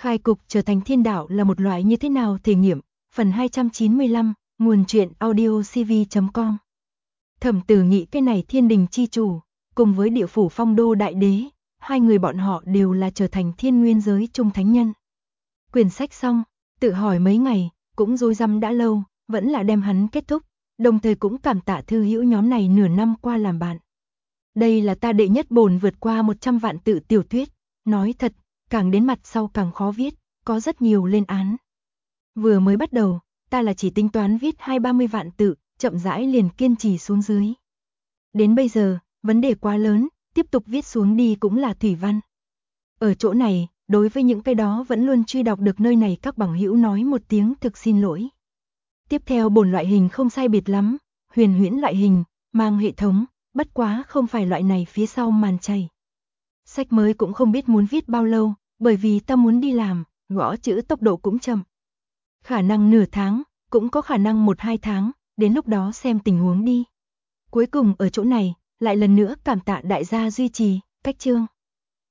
Khai cục trở thành thiên đạo là một loại như thế nào thể nghiệm, phần 295, nguồn truyện audiocv.com. Thẩm Tử Nghị cái này thiên đình chi chủ, cùng với địa phủ phong đô đại đế, hai người bọn họ đều là trở thành thiên nguyên giới trung thánh nhân. Quyển sách xong, tự hỏi mấy ngày, cũng rối rắm đã lâu, vẫn là đem hắn kết thúc, đồng thời cũng cảm tạ thư hữu nhóm này nửa năm qua làm bạn. Đây là ta đệ nhất bổn vượt qua 100 vạn tự tiểu thuyết, nói thật, càng đến mặt sau càng khó viết, có rất nhiều lên án. Vừa mới bắt đầu, ta là chỉ tính toán viết 20-30 vạn tự, chậm rãi liền kiên trì xuống dưới. Đến bây giờ, vấn đề quá lớn, tiếp tục viết xuống đi cũng là thủy văn. Ở chỗ này, đối với những cái đó vẫn luôn truy đọc được nơi này các bằng hữu nói một tiếng thực xin lỗi. Tiếp theo bổn loại hình không sai biệt lắm, huyền huyễn loại hình, mang hệ thống, bất quá không phải loại này phía sau màn chày. Sách mới cũng không biết muốn viết bao lâu, bởi vì ta muốn đi làm, gõ chữ tốc độ cũng chậm. Khả năng nửa tháng, cũng có khả năng 1-2 tháng, đến lúc đó xem tình huống đi. Cuối cùng ở chỗ này, lại lần nữa cảm tạ đại gia duy trì, cách chương.